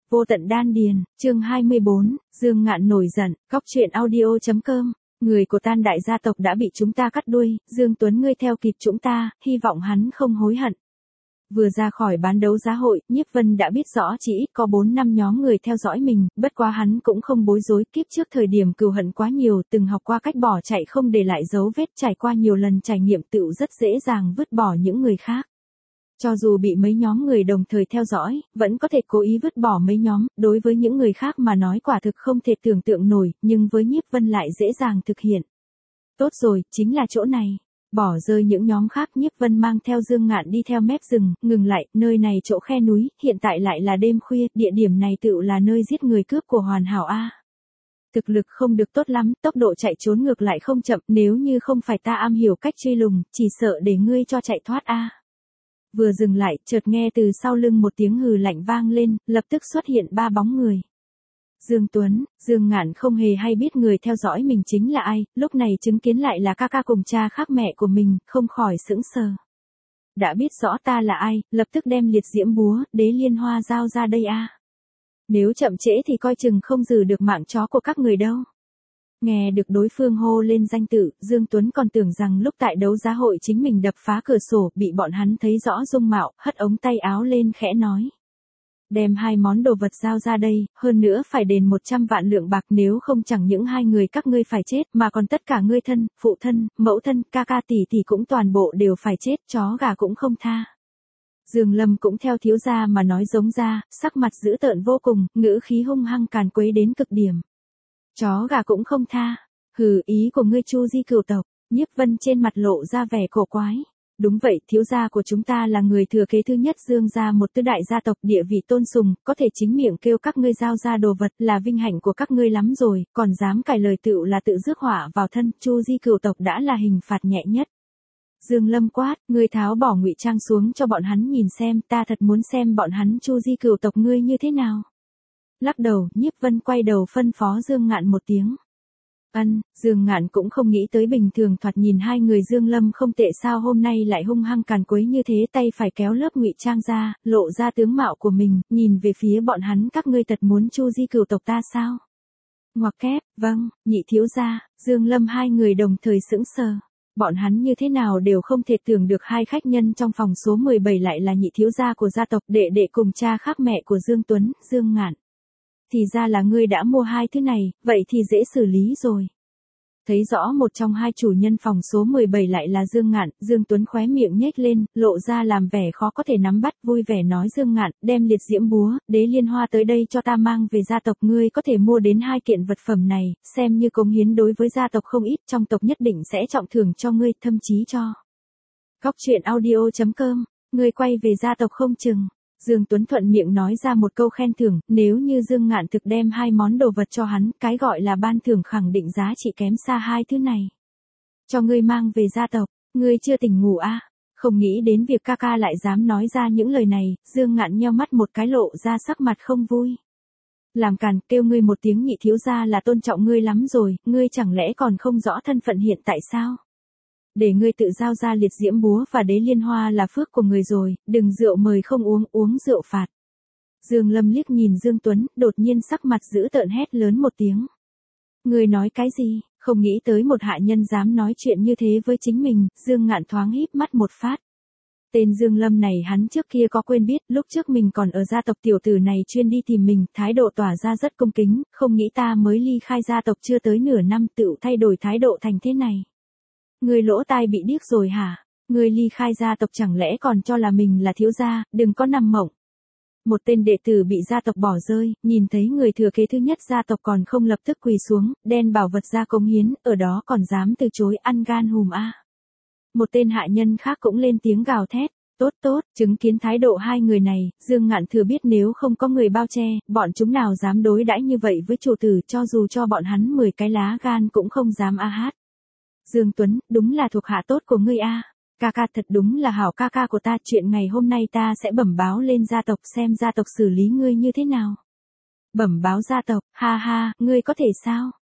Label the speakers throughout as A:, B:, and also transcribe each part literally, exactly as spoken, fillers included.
A: Vô tận đan điền, chương hai mươi bốn, Dương Ngạn nổi giận, Cóc truyện audio chấm com. Người của Tan đại gia tộc đã bị chúng ta cắt đuôi, Dương Tuấn ngươi theo kịp chúng ta, hy vọng hắn không hối hận. Vừa ra khỏi bán đấu giá hội, Nhiếp Vân đã biết rõ chỉ ít có bốn năm nhóm người theo dõi mình, bất quá hắn cũng không bối rối, kiếp trước thời điểm cừu hận quá nhiều, từng học qua cách bỏ chạy không để lại dấu vết, trải qua nhiều lần trải nghiệm tựu rất dễ dàng vứt bỏ những người khác. Cho dù bị mấy nhóm người đồng thời theo dõi, vẫn có thể cố ý vứt bỏ mấy nhóm, đối với những người khác mà nói quả thực không thể tưởng tượng nổi, nhưng với Nhiếp Vân lại dễ dàng thực hiện. Tốt rồi, chính là chỗ này. Bỏ rơi những nhóm khác, Nhiếp Vân mang theo Dương Ngạn đi theo mép rừng, ngừng lại, nơi này chỗ khe núi, hiện tại lại là đêm khuya, địa điểm này tựu là nơi giết người cướp của hoàn hảo A. Thực lực không được tốt lắm, tốc độ chạy trốn ngược lại không chậm, nếu như không phải ta am hiểu cách truy lùng, chỉ sợ để ngươi cho chạy thoát A. Vừa dừng lại, chợt nghe từ sau lưng một tiếng hừ lạnh vang lên, lập tức xuất hiện ba bóng người. Dương Tuấn, Dương Ngạn không hề hay biết người theo dõi mình chính là ai, lúc này chứng kiến lại là ca ca cùng cha khác mẹ của mình, không khỏi sững sờ. Đã biết rõ ta là ai, lập tức đem liệt diễm búa, đế liên hoa giao ra đây a. Nếu chậm trễ thì coi chừng không giữ được mạng chó của các người đâu. Nghe được đối phương hô lên danh tự, Dương Tuấn còn tưởng rằng lúc tại đấu giá hội chính mình đập phá cửa sổ, bị bọn hắn thấy rõ dung mạo, hất ống tay áo lên khẽ nói. Đem hai món đồ vật giao ra đây, hơn nữa phải đền một trăm vạn lượng bạc, nếu không chẳng những hai người các ngươi phải chết, mà còn tất cả ngươi thân, phụ thân, mẫu thân, ca ca tỷ tỷ cũng toàn bộ đều phải chết, chó gà cũng không tha. Dương Lâm cũng theo thiếu gia mà nói giống ra, sắc mặt dữ tợn vô cùng, ngữ khí hung hăng càn quấy đến cực điểm. Chó gà cũng không tha. Hừ, ý của ngươi Chu Di cửu tộc. Nhiếp Vân trên mặt lộ ra vẻ cổ quái. Đúng vậy, thiếu gia của chúng ta là người thừa kế thứ nhất Dương gia, một tứ đại gia tộc, địa vị tôn sùng, có thể chính miệng kêu các ngươi giao ra đồ vật là vinh hạnh của các ngươi lắm rồi, còn dám cài lời tựu là tự rước họa vào thân, Chu Di cửu tộc đã là hình phạt nhẹ nhất. Dương Lâm quát, ngươi tháo bỏ ngụy trang xuống cho bọn hắn nhìn xem, ta thật muốn xem bọn hắn Chu Di cửu tộc ngươi như thế nào. Lắc đầu, Nhiếp Vân quay đầu phân phó Dương Ngạn một tiếng. Ân, Dương Ngạn cũng không nghĩ tới bình thường thoạt nhìn hai người Dương Lâm không tệ sao hôm nay lại hung hăng càn quấy như thế, tay phải kéo lớp ngụy trang ra, lộ ra tướng mạo của mình, nhìn về phía bọn hắn, các ngươi thật muốn Chu Di cửu tộc ta sao? Ngoặc kép, vâng, nhị thiếu gia, Dương Lâm hai người đồng thời sững sờ. Bọn hắn như thế nào đều không thể tưởng được hai khách nhân trong phòng số mười bảy lại là nhị thiếu gia của gia tộc, đệ đệ cùng cha khác mẹ của Dương Tuấn, Dương Ngạn. Thì ra là ngươi đã mua hai thứ này, vậy thì dễ xử lý rồi. Thấy rõ một trong hai chủ nhân phòng số mười bảy lại là Dương Ngạn, Dương Tuấn khóe miệng nhếch lên, lộ ra làm vẻ khó có thể nắm bắt, vui vẻ nói Dương Ngạn, đem liệt diễm búa, đế liên hoa tới đây cho ta mang về gia tộc, ngươi có thể mua đến hai kiện vật phẩm này, xem như cống hiến đối với gia tộc không ít, trong tộc nhất định sẽ trọng thưởng cho ngươi, thậm chí cho. Cóc truyện audio chấm com, ngươi quay về gia tộc không chừng. Dương Tuấn thuận miệng nói ra một câu khen thưởng, nếu như Dương Ngạn thực đem hai món đồ vật cho hắn, cái gọi là ban thưởng khẳng định giá trị kém xa hai thứ này. Cho ngươi mang về gia tộc, ngươi chưa tỉnh ngủ à? Không nghĩ đến việc ca ca lại dám nói ra những lời này, Dương Ngạn nheo mắt một cái lộ ra sắc mặt không vui. Làm càn, kêu ngươi một tiếng nhị thiếu gia là tôn trọng ngươi lắm rồi, ngươi chẳng lẽ còn không rõ thân phận hiện tại sao? Để ngươi tự giao ra liệt diễm búa và đế liên hoa là phước của người rồi, đừng rượu mời không uống, uống rượu phạt. Dương Lâm liếc nhìn Dương Tuấn, đột nhiên sắc mặt dữ tợn hét lớn một tiếng. Ngươi nói cái gì, không nghĩ tới một hạ nhân dám nói chuyện như thế với chính mình, Dương Ngạn thoáng híp mắt một phát. Tên Dương Lâm này hắn trước kia có quên biết, lúc trước mình còn ở gia tộc tiểu tử này chuyên đi tìm mình, thái độ tỏa ra rất cung kính, không nghĩ ta mới ly khai gia tộc chưa tới nửa năm tựu thay đổi thái độ thành thế này. Ngươi lỗ tai bị điếc rồi hả? Ngươi ly khai gia tộc chẳng lẽ còn cho là mình là thiếu gia, đừng có nằm mộng. Một tên đệ tử bị gia tộc bỏ rơi, nhìn thấy người thừa kế thứ nhất gia tộc còn không lập tức quỳ xuống, đen bảo vật ra cống hiến, ở đó còn dám từ chối, ăn gan hùm a. Một tên hạ nhân khác cũng lên tiếng gào thét. Tốt tốt, chứng kiến thái độ hai người này, Dương Ngạn thừa biết nếu không có người bao che, bọn chúng nào dám đối đãi như vậy với chủ tử, cho dù cho bọn hắn mười cái lá gan cũng không dám a hát. Dương Tuấn, đúng là thuộc hạ tốt của ngươi a. Ca ca thật đúng là hảo ca ca của ta, chuyện ngày hôm nay ta sẽ bẩm báo lên gia tộc xem gia tộc xử lý ngươi như thế nào. Bẩm báo gia tộc, ha ha, ngươi có thể sao?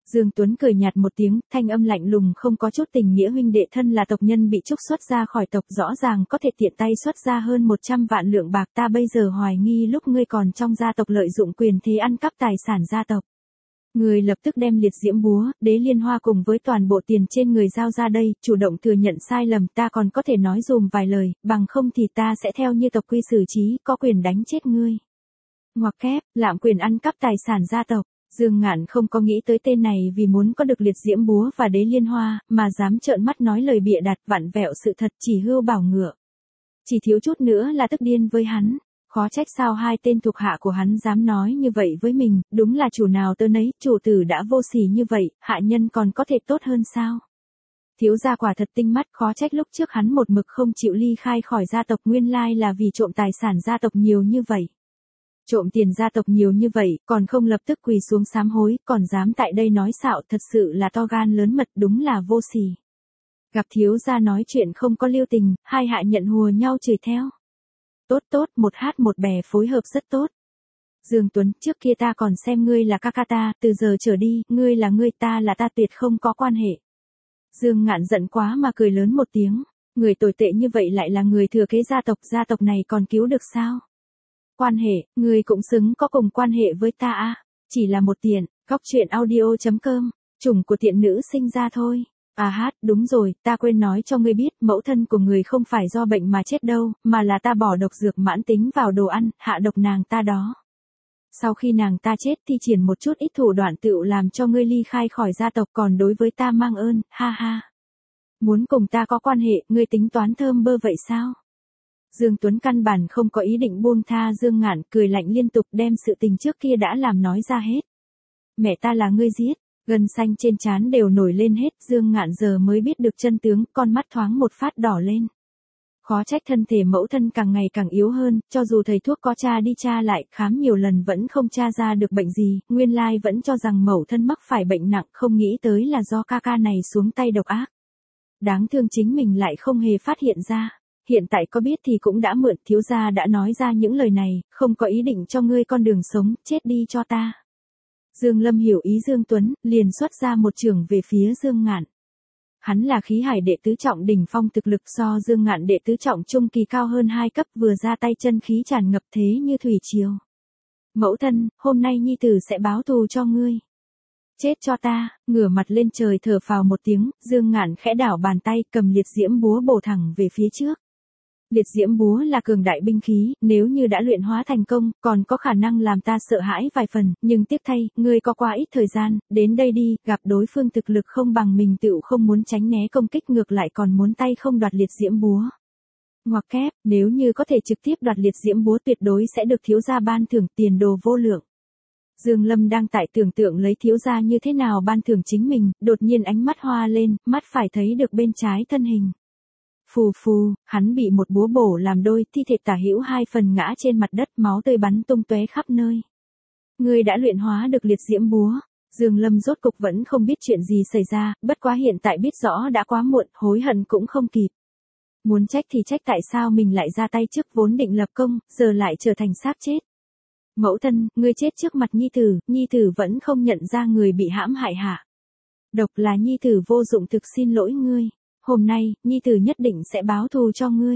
A: Dương Tuấn cười nhạt một tiếng, thanh âm lạnh lùng không có chút tình nghĩa huynh đệ thân là tộc nhân bị trục xuất ra khỏi tộc rõ ràng có thể tiện tay xuất ra hơn một trăm vạn lượng bạc ta bây giờ hoài nghi lúc ngươi còn trong gia tộc lợi dụng quyền thế ăn cắp tài sản gia tộc. Người lập tức đem liệt diễm búa, đế liên hoa cùng với toàn bộ tiền trên người giao ra đây, chủ động thừa nhận sai lầm ta còn có thể nói dùm vài lời, bằng không thì ta sẽ theo như tộc quy xử trí, có quyền đánh chết ngươi. Ngoặc kép, lạm quyền ăn cắp tài sản gia tộc. Dương Ngạn không có nghĩ tới tên này vì muốn có được liệt diễm búa và đế liên hoa, mà dám trợn mắt nói lời bịa đặt vặn vẹo sự thật chỉ hưu bảo ngựa. Chỉ thiếu chút nữa là tức điên với hắn. Khó trách sao hai tên thuộc hạ của hắn dám nói như vậy với mình, đúng là chủ nào tớ nấy, chủ tử đã vô sỉ như vậy, hạ nhân còn có thể tốt hơn sao? Thiếu gia quả thật tinh mắt, khó trách lúc trước hắn một mực không chịu ly khai khỏi gia tộc nguyên lai là vì trộm tài sản gia tộc nhiều như vậy. Trộm tiền gia tộc nhiều như vậy, còn không lập tức quỳ xuống sám hối, còn dám tại đây nói xạo thật sự là to gan lớn mật đúng là vô sỉ. Gặp thiếu gia nói chuyện không có lưu tình, hai hạ nhận hùa nhau chửi theo. Tốt tốt, một hát một bè phối hợp rất tốt. Dương Tuấn, trước kia ta còn xem ngươi là ca ca ta, từ giờ trở đi, ngươi là ngươi ta là ta tuyệt không có quan hệ. Dương Ngạn giận quá mà cười lớn một tiếng, người tồi tệ như vậy lại là người thừa kế gia tộc, gia tộc này còn cứu được sao? Quan hệ, ngươi cũng xứng có cùng quan hệ với ta à, chỉ là một tiện, góc truyện audio chấm com, chủng của tiện nữ sinh ra thôi. À hát, đúng rồi, ta quên nói cho ngươi biết, mẫu thân của người không phải do bệnh mà chết đâu, mà là ta bỏ độc dược mãn tính vào đồ ăn, hạ độc nàng ta đó. Sau khi nàng ta chết thi triển một chút ít thủ đoạn tựu làm cho ngươi ly khai khỏi gia tộc còn đối với ta mang ơn, ha ha. Muốn cùng ta có quan hệ, ngươi tính toán thơm bơ vậy sao? Dương Tuấn căn bản không có ý định buông tha Dương Ngạn, cười lạnh liên tục đem sự tình trước kia đã làm nói ra hết. Mẹ ta là ngươi giết. Gân xanh trên trán đều nổi lên hết, Dương Ngạn giờ mới biết được chân tướng, con mắt thoáng một phát đỏ lên. Khó trách thân thể mẫu thân càng ngày càng yếu hơn, cho dù thầy thuốc có tra đi tra lại, khám nhiều lần vẫn không tra ra được bệnh gì, nguyên lai vẫn cho rằng mẫu thân mắc phải bệnh nặng, không nghĩ tới là do ca ca này xuống tay độc ác. Đáng thương chính mình lại không hề phát hiện ra. Hiện tại có biết thì cũng đã muộn, thiếu gia đã nói ra những lời này, không có ý định cho ngươi con đường sống, chết đi cho ta. Dương Lâm hiểu ý Dương Tuấn, liền xuất ra một chưởng về phía Dương Ngạn. Hắn là khí hải đệ tứ trọng đỉnh phong thực lực so Dương Ngạn đệ tứ trọng trung kỳ cao hơn hai cấp vừa ra tay chân khí tràn ngập thế như thủy triều. Mẫu thân, hôm nay nhi tử sẽ báo thù cho ngươi. Chết cho ta, ngửa mặt lên trời thở phào một tiếng, Dương Ngạn khẽ đảo bàn tay cầm liệt diễm búa bổ thẳng về phía trước. Liệt diễm búa là cường đại binh khí, nếu như đã luyện hóa thành công, còn có khả năng làm ta sợ hãi vài phần, nhưng tiếc thay, ngươi có qua ít thời gian, đến đây đi, gặp đối phương thực lực không bằng mình tựu không muốn tránh né công kích ngược lại còn muốn tay không đoạt liệt diễm búa. Ngoặc kép, nếu như có thể trực tiếp đoạt liệt diễm búa tuyệt đối sẽ được thiếu gia ban thưởng tiền đồ vô lượng. Dương Lâm đang tại tưởng tượng lấy thiếu gia như thế nào ban thưởng chính mình, đột nhiên ánh mắt hoa lên, mắt phải thấy được bên trái thân hình. Phù phù, hắn bị một búa bổ làm đôi, thi thể tả hữu hai phần ngã trên mặt đất, máu tươi bắn tung tóe khắp nơi. Ngươi đã luyện hóa được liệt diễm búa. Dương Lâm rốt cục vẫn không biết chuyện gì xảy ra, bất quá hiện tại biết rõ đã quá muộn, hối hận cũng không kịp. Muốn trách thì trách tại sao mình lại ra tay trước vốn định lập công, giờ lại trở thành xác chết. Mẫu thân, ngươi chết trước mặt nhi tử, nhi tử vẫn không nhận ra người bị hãm hại hả? Độc là nhi tử vô dụng thực xin lỗi ngươi. Hôm nay, nhi tử nhất định sẽ báo thù cho ngươi.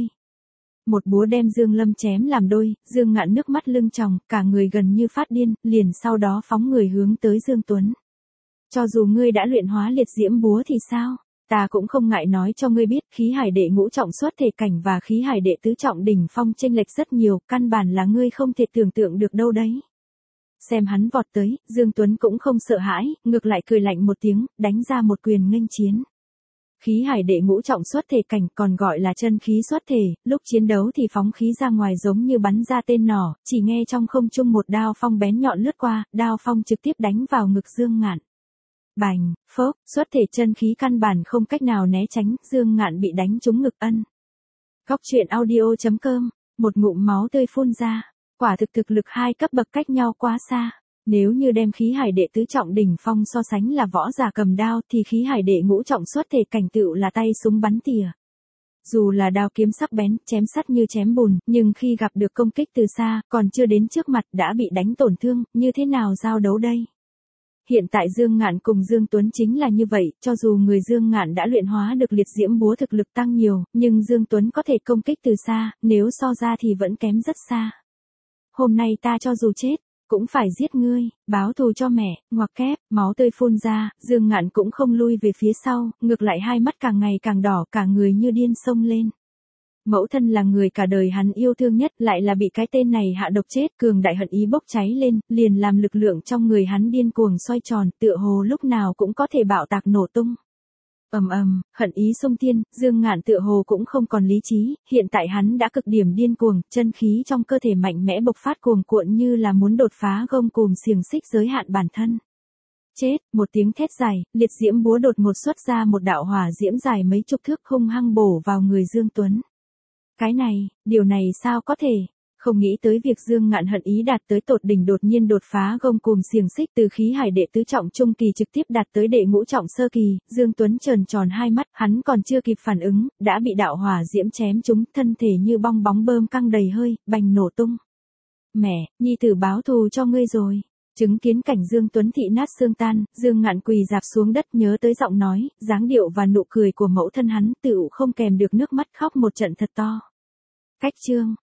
A: Một búa đem Dương Lâm chém làm đôi, Dương Ngạn nước mắt lưng tròng, cả người gần như phát điên, liền sau đó phóng người hướng tới Dương Tuấn. Cho dù ngươi đã luyện hóa liệt diễm búa thì sao? Ta cũng không ngại nói cho ngươi biết, khí hải đệ ngũ trọng xuất thể cảnh và khí hải đệ tứ trọng đỉnh phong chênh lệch rất nhiều, căn bản là ngươi không thể tưởng tượng được đâu đấy. Xem hắn vọt tới, Dương Tuấn cũng không sợ hãi, ngược lại cười lạnh một tiếng, đánh ra một quyền nghênh chiến. Khí hải đệ ngũ trọng xuất thể cảnh còn gọi là chân khí xuất thể, lúc chiến đấu thì phóng khí ra ngoài giống như bắn ra tên nỏ, chỉ nghe trong không trung một đao phong bén nhọn lướt qua, đao phong trực tiếp đánh vào ngực Dương Ngạn. Bành, phốc, xuất thể chân khí căn bản không cách nào né tránh, Dương Ngạn bị đánh trúng ngực ân. Góc truyện audio chấm com, một ngụm máu tươi phun ra, quả thực thực lực hai cấp bậc cách nhau quá xa. Nếu như đem khí hải đệ tứ trọng đỉnh phong so sánh là võ giả cầm đao thì khí hải đệ ngũ trọng xuất thể cảnh tựu là tay súng bắn tỉa. Dù là đao kiếm sắc bén, chém sắt như chém bùn, nhưng khi gặp được công kích từ xa, còn chưa đến trước mặt đã bị đánh tổn thương, như thế nào giao đấu đây? Hiện tại Dương Ngạn cùng Dương Tuấn chính là như vậy, cho dù người Dương Ngạn đã luyện hóa được liệt diễm búa thực lực tăng nhiều, nhưng Dương Tuấn có thể công kích từ xa, nếu so ra thì vẫn kém rất xa. Hôm nay ta cho dù chết, cũng phải giết ngươi, báo thù cho mẹ, ngoặc kép, máu tươi phun ra, Dương Ngạn cũng không lui về phía sau, ngược lại hai mắt càng ngày càng đỏ, cả người như điên xông lên. Mẫu thân là người cả đời hắn yêu thương nhất, lại là bị cái tên này hạ độc chết, cường đại hận ý bốc cháy lên, liền làm lực lượng trong người hắn điên cuồng xoay tròn, tựa hồ lúc nào cũng có thể bạo tạc nổ tung. Ầm ầm, hận ý xông thiên, Dương Ngạn tựa hồ cũng không còn lý trí, hiện tại hắn đã cực điểm điên cuồng, chân khí trong cơ thể mạnh mẽ bộc phát cuồng cuộn như là muốn đột phá gông cùm xiềng xích giới hạn bản thân. Chết, một tiếng thét dài, liệt diễm búa đột ngột xuất ra một đạo hỏa diễm dài mấy chục thước hung hăng bổ vào người Dương Tuấn. Cái này, điều này sao có thể? Không nghĩ tới việc Dương Ngạn hận ý đạt tới tột đỉnh đột nhiên đột phá gông cùm xiềng xích từ khí hải đệ tứ trọng trung kỳ trực tiếp đạt tới đệ ngũ trọng sơ kỳ, Dương Tuấn tròn tròn hai mắt, hắn còn chưa kịp phản ứng, đã bị đạo hỏa diễm chém trúng, thân thể như bong bóng bơm căng đầy hơi, bành nổ tung. Mẹ, nhi tử báo thù cho ngươi rồi. Chứng kiến cảnh Dương Tuấn thị nát xương tan, Dương Ngạn quỳ dạp xuống đất nhớ tới giọng nói, dáng điệu và nụ cười của mẫu thân hắn tựu không kèm được nước mắt khóc một trận thật to. Cách chương